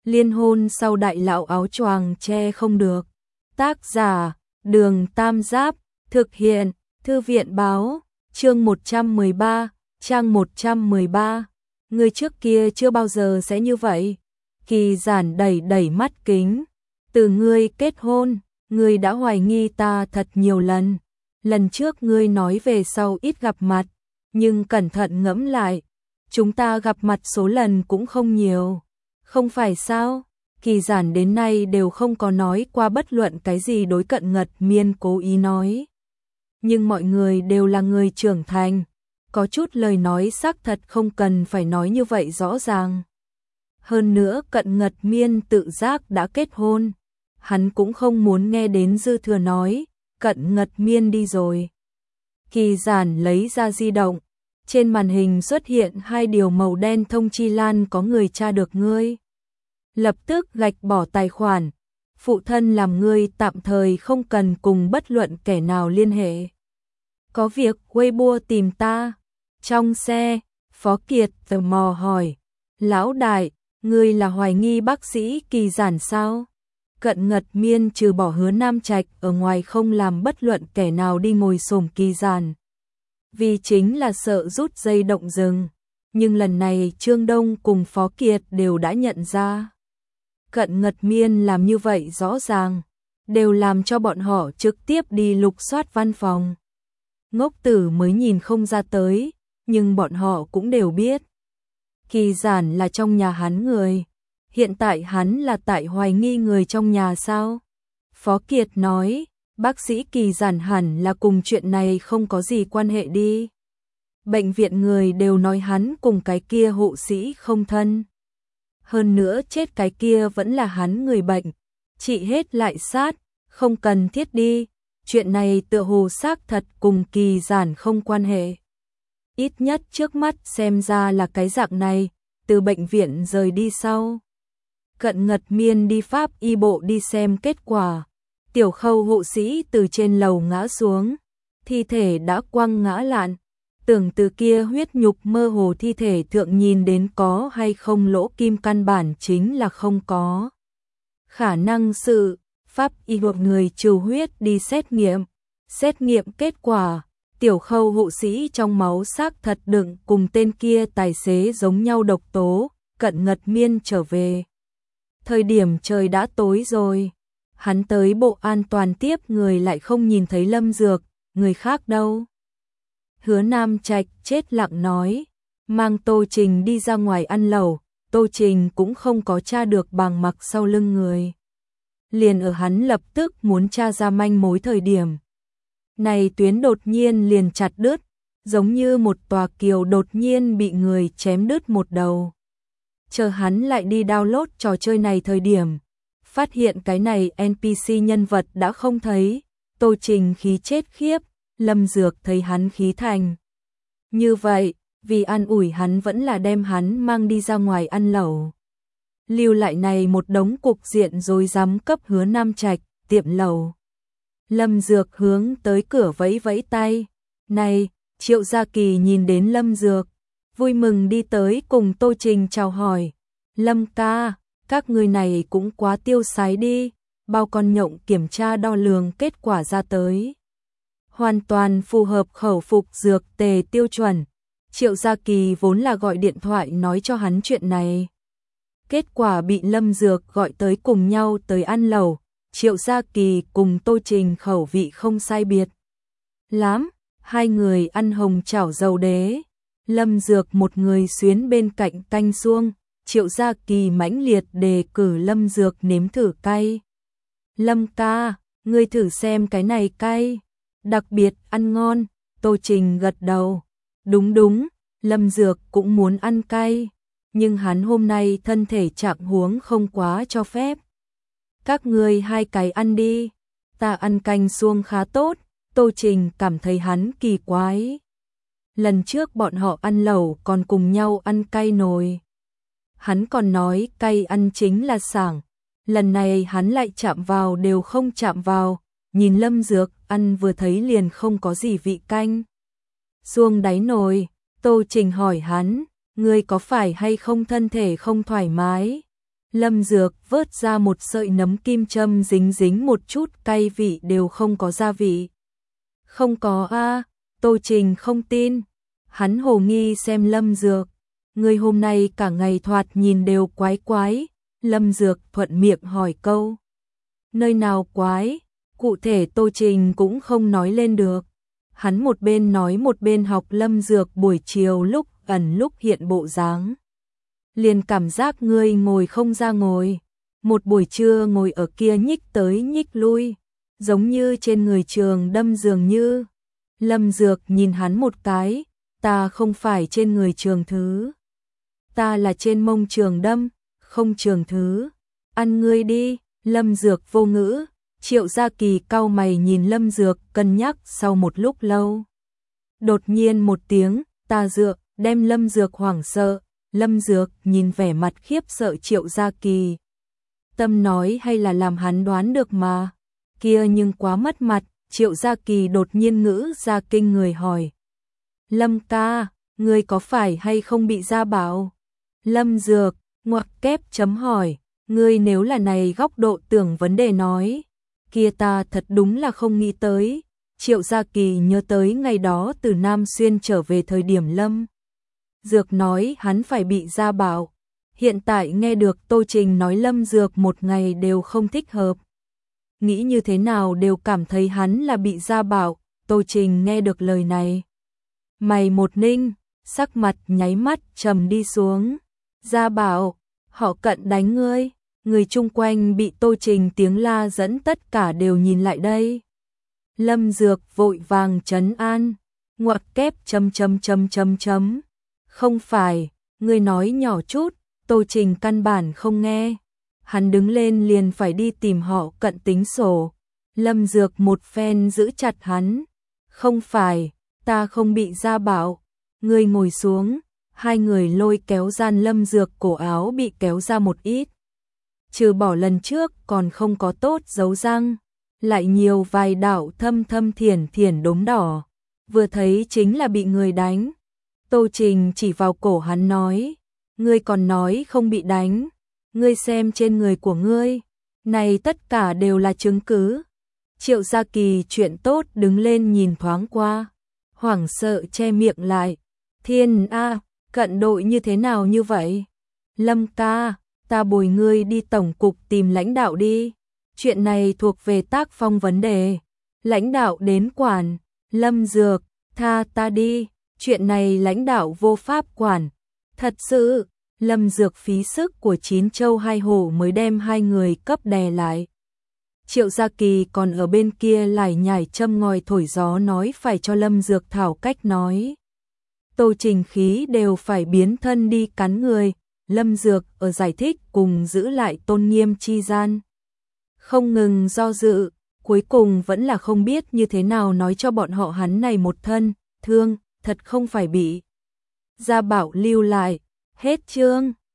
Liên hôn sau đại lão áo choàng che không được. Tác giả, Đường Tam Giáp, thực hiện, Thư viện báo, chương 113, trang 113. Người trước kia chưa bao giờ sẽ như vậy. Kỳ Giản đẩy đẩy mắt kính. Từ ngươi kết hôn, ngươi đã hoài nghi ta thật nhiều lần. Lần trước ngươi nói về sau ít gặp mặt, nhưng cẩn thận ngẫm lại, chúng ta gặp mặt số lần cũng không nhiều. Không phải sao? Kỳ Giản đến nay đều không có nói qua bất luận cái gì đối Cận Ngật Miên cố ý nói. Nhưng mọi người đều là người trưởng thành, có chút lời nói xác thật không cần phải nói như vậy rõ ràng. Hơn nữa Cận Ngật Miên tự giác đã kết hôn, hắn cũng không muốn nghe đến dư thừa nói, Cận Ngật Miên đi rồi. Kỳ Giản lấy ra di động, trên màn hình xuất hiện hai điều màu đen thông chi lan có người tra được ngươi. Lập tức gạch bỏ tài khoản, phụ thân làm ngươi tạm thời không cần cùng bất luận kẻ nào liên hệ. Có việc Weibo tìm ta. Trong xe, Phó Kiệt tò mò hỏi, lão đại, ngươi là hoài nghi bác sĩ Kỳ Giản sao? Cận Ngật Miên trừ bỏ Hứa Nam Trạch ở ngoài không làm bất luận kẻ nào đi ngồi xổm Kỳ Giản. Vì chính là sợ rút dây động rừng, nhưng lần này Trương Đông cùng Phó Kiệt đều đã nhận ra. Cận Ngật Miên làm như vậy rõ ràng, đều làm cho bọn họ trực tiếp đi lục soát văn phòng. Ngốc tử mới nhìn không ra tới, nhưng bọn họ cũng đều biết. Kỳ Giản là trong nhà hắn người, hiện tại hắn là tại hoài nghi người trong nhà sao? Phó Kiệt nói, bác sĩ Kỳ Giản hẳn là cùng chuyện này không có gì quan hệ đi. Bệnh viện người đều nói hắn cùng cái kia hộ sĩ không thân. Hơn nữa chết cái kia vẫn là hắn người bệnh, trị hết lại sát, không cần thiết đi. Chuyện này tựa hồ xác thật cùng Kỳ Giản không quan hệ. Ít nhất trước mắt xem ra là cái dạng này, từ bệnh viện rời đi sau. Cận Ngật Miên đi Pháp y bộ đi xem kết quả. Tiểu Khâu hộ sĩ từ trên lầu ngã xuống, thi thể đã quăng ngã lạn. Tưởng từ kia huyết nhục mơ hồ thi thể thượng nhìn đến có hay không lỗ kim căn bản chính là không có. Khả năng sự, Pháp y buộc người trừ huyết đi xét nghiệm kết quả, Tiểu Khâu hộ sĩ trong máu xác thật đựng cùng tên kia tài xế giống nhau độc tố. Cận Ngật Miên trở về. Thời điểm trời đã tối rồi, hắn tới bộ an toàn tiếp người lại không nhìn thấy Lâm Dược, người khác đâu. Hứa Nam Trạch chết lặng nói, mang Tô Trình đi ra ngoài ăn lẩu, Tô Trình cũng không có tra được bàng mặc sau lưng người. Liền ở hắn lập tức muốn tra ra manh mối thời điểm. Này tuyến đột nhiên liền chặt đứt, giống như một tòa kiều đột nhiên bị người chém đứt một đầu. Chờ hắn lại đi download trò chơi này thời điểm, phát hiện cái này NPC nhân vật đã không thấy, Tô Trình khí chết khiếp, Lâm Dược thấy hắn khí thành. Như vậy, vì an ủi hắn vẫn là đem hắn mang đi ra ngoài ăn lẩu. Lưu lại này một đống cục diện rồi dám cấp Hứa Nam Trạch, tiệm lẩu. Lâm Dược hướng tới cửa vẫy vẫy tay. Này, Triệu Gia Kỳ nhìn đến Lâm Dược, vui mừng đi tới cùng Tô Trình chào hỏi. Lâm ca, các người này cũng quá tiêu sái đi, bao con nhộng kiểm tra đo lường kết quả ra tới. Hoàn toàn phù hợp khẩu phục dược tề tiêu chuẩn. Triệu Gia Kỳ vốn là gọi điện thoại nói cho hắn chuyện này. Kết quả bị Lâm Dược gọi tới cùng nhau tới ăn lẩu. Triệu Gia Kỳ cùng Tô Trình khẩu vị không sai biệt lắm, hai người ăn hồng chảo dầu đế. Lâm Dược một người xuyến bên cạnh canh suông, Triệu Gia Kỳ mãnh liệt đề cử Lâm Dược nếm thử cay. Lâm ca, ngươi thử xem cái này cay, đặc biệt ăn ngon. Tô Trình gật đầu. Đúng đúng, Lâm Dược cũng muốn ăn cay, nhưng hắn hôm nay thân thể trạng huống không quá cho phép. Các ngươi hai cái ăn đi, ta ăn canh suông khá tốt. Tô Trình cảm thấy hắn kỳ quái. Lần trước bọn họ ăn lẩu còn cùng nhau ăn cay nồi. Hắn còn nói cay ăn chính là sảng. Lần này hắn lại chạm vào đều không chạm vào. Nhìn Lâm Dược ăn vừa thấy liền không có gì vị canh suông đáy nồi. Tô Trình hỏi hắn, ngươi có phải hay không thân thể không thoải mái? Lâm Dược vớt ra một sợi nấm kim châm dính dính một chút cay vị đều không có gia vị. Không có a, Tô Trình không tin. Hắn hồ nghi xem Lâm Dược. Người hôm nay cả ngày thoạt nhìn đều quái quái. Lâm Dược thuận miệng hỏi câu. Nơi nào quái? Cụ thể Tô Trình cũng không nói lên được. Hắn một bên nói một bên học Lâm Dược buổi chiều lúc ẩn lúc hiện bộ dáng. Liền cảm giác ngươi ngồi không ra ngồi. Một buổi trưa ngồi ở kia nhích tới nhích lui. Giống như trên người trường đâm dường như. Lâm Dược nhìn hắn một cái. Ta không phải trên người trường thứ. Ta là trên mông trường đâm, không trường thứ. Ăn ngươi đi. Lâm Dược vô ngữ. Triệu Gia Kỳ cau mày nhìn Lâm Dược cân nhắc sau một lúc lâu. Đột nhiên một tiếng, ta dựa, đem Lâm Dược hoảng sợ. Lâm Dược nhìn vẻ mặt khiếp sợ Triệu Gia Kỳ. Tâm nói hay là làm hắn đoán được mà. Kia nhưng quá mất mặt, Triệu Gia Kỳ đột nhiên ngữ ra kinh người hỏi. Lâm ca, ngươi có phải hay không bị gia bảo? Lâm Dược, ngoặc kép chấm hỏi, ngươi nếu là này góc độ tưởng vấn đề nói. Kia ta thật đúng là không nghĩ tới. Triệu Gia Kỳ nhớ tới ngày đó từ Nam Xuyên trở về thời điểm Lâm Dược nói hắn phải bị gia bảo. Hiện tại nghe được Tô Trình nói Lâm Dược một ngày đều không thích hợp. Nghĩ như thế nào đều cảm thấy hắn là bị gia bảo. Tô Trình nghe được lời này. Mày một ninh, sắc mặt nháy mắt trầm đi xuống. Gia bảo, họ Cận đánh ngươi. Người chung quanh bị Tô Trình tiếng la dẫn tất cả đều nhìn lại đây. Lâm Dược vội vàng trấn an. Ngoặc kép chấm. Không phải, ngươi nói nhỏ chút. Tô Trình căn bản không nghe. Hắn đứng lên liền phải đi tìm họ Cận tính sổ. Lâm Dược một phen giữ chặt hắn. Không phải, ta không bị gia bảo. Ngươi ngồi xuống. Hai người lôi kéo gian Lâm Dược cổ áo bị kéo ra một ít. Trừ bỏ lần trước còn không có tốt dấu răng. Lại nhiều vài đạo thâm thâm thiển thiển đốm đỏ. Vừa thấy chính là bị người đánh. Tô Trình chỉ vào cổ hắn nói. Ngươi còn nói không bị đánh. Ngươi xem trên người của ngươi. Này tất cả đều là chứng cứ. Triệu Gia Kỳ chuyện tốt đứng lên nhìn thoáng qua. Hoảng sợ che miệng lại. Thiên A, Cận đội như thế nào như vậy? Lâm ca, ta bồi ngươi đi tổng cục tìm lãnh đạo đi. Chuyện này thuộc về tác phong vấn đề. Lãnh đạo đến quản. Lâm Dược, tha ta đi. Chuyện này lãnh đạo vô pháp quản. Thật sự, Lâm Dược phí sức của 9 châu 2 hổ mới đem hai người cấp đè lại. Triệu Gia Kỳ còn ở bên kia lải nhải châm ngòi thổi gió nói phải cho Lâm Dược thảo cách nói. Tô Trình khí đều phải biến thân đi cắn người. Lâm Dược ở giải thích cùng giữ lại tôn nghiêm chi gian. Không ngừng do dự, cuối cùng vẫn là không biết như thế nào nói cho bọn họ hắn này một thân, thương, thật không phải bị gia bảo lưu lại. Hết chương.